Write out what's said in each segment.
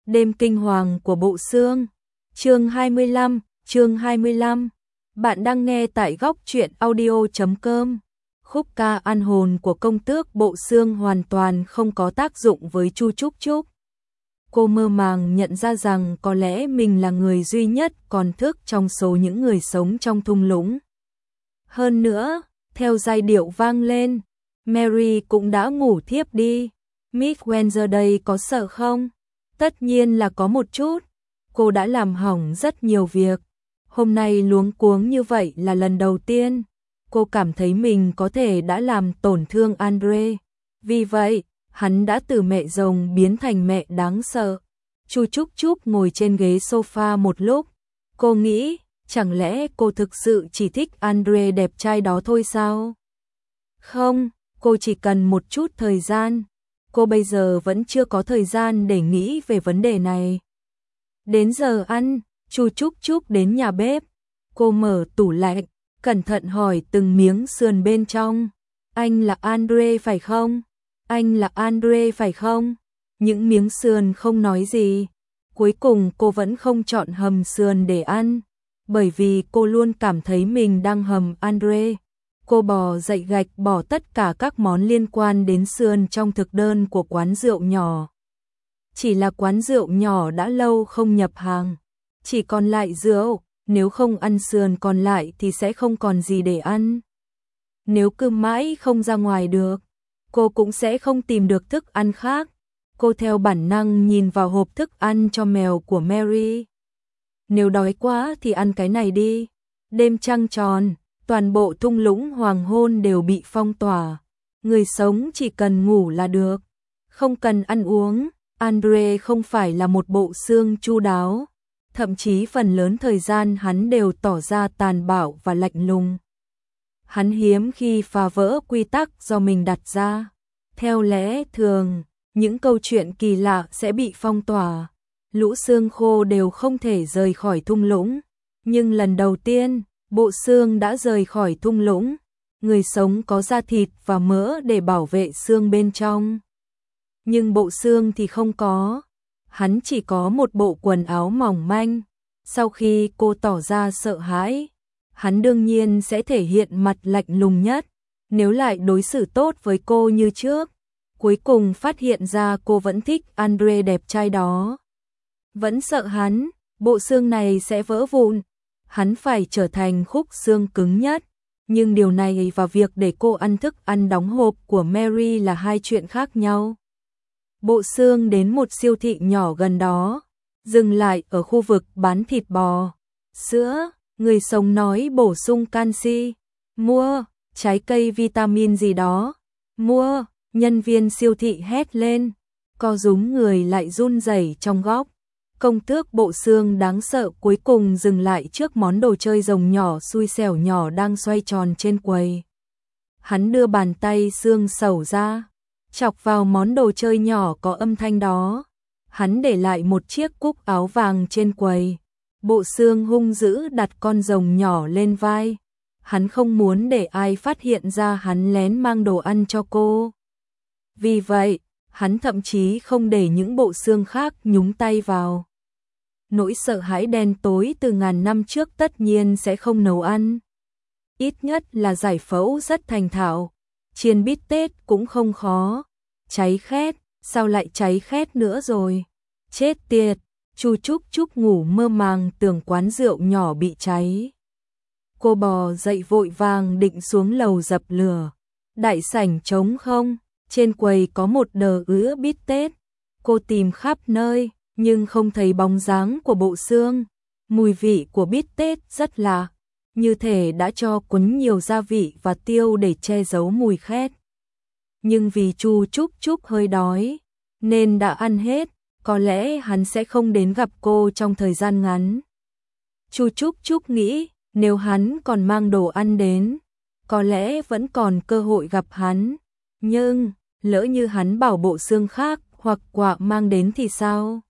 Đêm kinh hoàng của bộ xương. Chương 25. Bạn đang nghe tại góc truyện audio.com. Khúc ca an hồn của công tước bộ xương hoàn toàn không có tác dụng với Chu Trúc Trúc. Cô mơ màng nhận ra rằng có lẽ mình là người duy nhất còn thức trong số những người sống trong thung lũng. Hơn nữa, theo giai điệu vang lên, Mary cũng đã ngủ thiếp đi. Miss Windsor đây có sợ không? Tất nhiên là có một chút. Cô đã làm hỏng rất nhiều việc. Hôm nay luống cuống như vậy là lần đầu tiên. Cô cảm thấy mình có thể đã làm tổn thương Andre. Vì vậy, hắn đã từ mẹ rồng biến thành mẹ đáng sợ. Chu Trúc Trúc ngồi trên ghế sofa một lúc. Cô nghĩ, chẳng lẽ cô thực sự chỉ thích Andre đẹp trai đó thôi sao? Không, cô chỉ cần một chút thời gian. Cô bây giờ vẫn chưa có thời gian để nghĩ về vấn đề này. Đến giờ ăn, Chu Trúc Trúc đến nhà bếp. Cô mở tủ lạnh, cẩn thận hỏi từng miếng sườn bên trong. Anh là Andre phải không? Anh là Andre phải không? Những miếng sườn không nói gì. Cuối cùng cô vẫn không chọn hầm sườn để ăn, bởi vì cô luôn cảm thấy mình đang hầm Andre. Cô bò dậy gạch bỏ tất cả các món liên quan đến sườn trong thực đơn của quán rượu nhỏ. Chỉ là quán rượu nhỏ đã lâu không nhập hàng, chỉ còn lại rượu, nếu không ăn sườn còn lại thì sẽ không còn gì để ăn. Nếu cứ mãi không ra ngoài được, cô cũng sẽ không tìm được thức ăn khác. Cô theo bản năng nhìn vào hộp thức ăn cho mèo của Mary. Nếu đói quá thì ăn cái này đi. Đêm trăng tròn, toàn bộ thung lũng hoàng hôn đều bị phong tỏa. Người sống chỉ cần ngủ là được, không cần ăn uống. Andre không phải là một bộ xương chu đáo, thậm chí phần lớn thời gian hắn đều tỏ ra tàn bạo và lạnh lùng. Hắn hiếm khi phá vỡ quy tắc do mình đặt ra. Theo lẽ thường, những câu chuyện kỳ lạ sẽ bị phong tỏa. Lũ xương khô đều không thể rời khỏi thung lũng. Nhưng lần đầu tiên, bộ xương đã rời khỏi thung lũng. Người sống có da thịt và mỡ để bảo vệ xương bên trong. Nhưng bộ xương thì không có. Hắn chỉ có một bộ quần áo mỏng manh. Sau khi cô tỏ ra sợ hãi, hắn đương nhiên sẽ thể hiện mặt lạnh lùng nhất. Nếu lại đối xử tốt với cô như trước, cuối cùng phát hiện ra cô vẫn thích Andre đẹp trai đó, vẫn sợ hắn, bộ xương này sẽ vỡ vụn. Hắn phải trở thành khúc xương cứng nhất. Nhưng điều này và việc để cô ăn thức ăn đóng hộp của Mary là hai chuyện khác nhau. Bộ xương đến một siêu thị nhỏ gần đó, dừng lại ở khu vực bán thịt bò, sữa. Người sống nói bổ sung canxi. Mua, trái cây vitamin gì đó. Mua, nhân viên siêu thị hét lên. Co rúm người lại run rẩy trong góc. Công tước bộ xương đáng sợ cuối cùng dừng lại trước món đồ chơi rồng nhỏ xui xẻo nhỏ đang xoay tròn trên quầy. Hắn đưa bàn tay xương sẩu ra, chọc vào món đồ chơi nhỏ có âm thanh đó. Hắn để lại một chiếc cúc áo vàng trên quầy. Bộ xương hung dữ đặt con rồng nhỏ lên vai. Hắn không muốn để ai phát hiện ra hắn lén mang đồ ăn cho cô. Vì vậy, hắn thậm chí không để những bộ xương khác nhúng tay vào. Nỗi sợ hãi đen tối từ ngàn năm trước tất nhiên sẽ không nấu ăn. Ít nhất là giải phẫu rất thành thạo. Chiên bít tết cũng không khó. Cháy khét, sao lại cháy khét nữa rồi? Chết tiệt, Chu Trúc Trúc ngủ mơ màng tưởng quán rượu nhỏ bị cháy. Cô bò dậy vội vàng định xuống lầu dập lửa. Đại sảnh trống không, trên quầy có một đờ ứa bít tết. Cô tìm khắp nơi, nhưng không thấy bóng dáng của bộ xương. Mùi vị của bít tết rất lạ, như thể đã cho cuốn nhiều gia vị và tiêu để che giấu mùi khét. Nhưng vì Chu Trúc Trúc hơi đói, nên đã ăn hết. Có lẽ hắn sẽ không đến gặp cô trong thời gian ngắn. Chu Trúc Trúc nghĩ, nếu hắn còn mang đồ ăn đến, có lẽ vẫn còn cơ hội gặp hắn. Nhưng, lỡ như hắn bảo bộ xương khác hoặc quạ mang đến thì sao?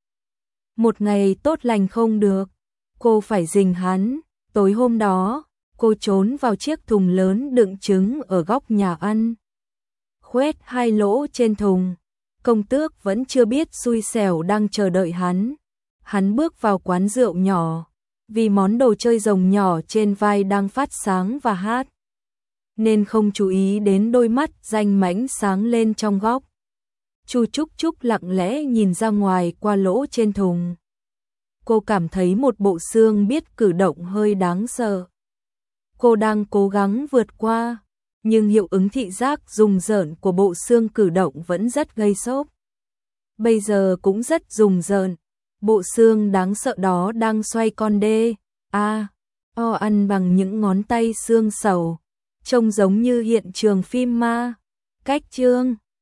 Một ngày tốt lành không được, cô phải rình hắn. Tối hôm đó, cô trốn vào chiếc thùng lớn đựng trứng ở góc nhà ăn. Khoét hai lỗ trên thùng. công tước vẫn chưa biết xui xẻo đang chờ đợi hắn. Hắn bước vào quán rượu nhỏ, vì món đồ chơi rồng nhỏ trên vai đang phát sáng và hát, nên không chú ý đến đôi mắt danh mãnh sáng lên trong góc. Chu Trúc Trúc lặng lẽ nhìn ra ngoài qua lỗ trên thùng. Cô cảm thấy một bộ xương biết cử động hơi đáng sợ. Cô đang cố gắng vượt qua, nhưng hiệu ứng thị giác rùng rợn của bộ xương cử động vẫn rất gây sốc. Bây giờ cũng rất rùng rợn. Bộ xương đáng sợ đó đang xoay con đê o ăn bằng những ngón tay xương sầu, trông giống như hiện trường phim ma. Cách chương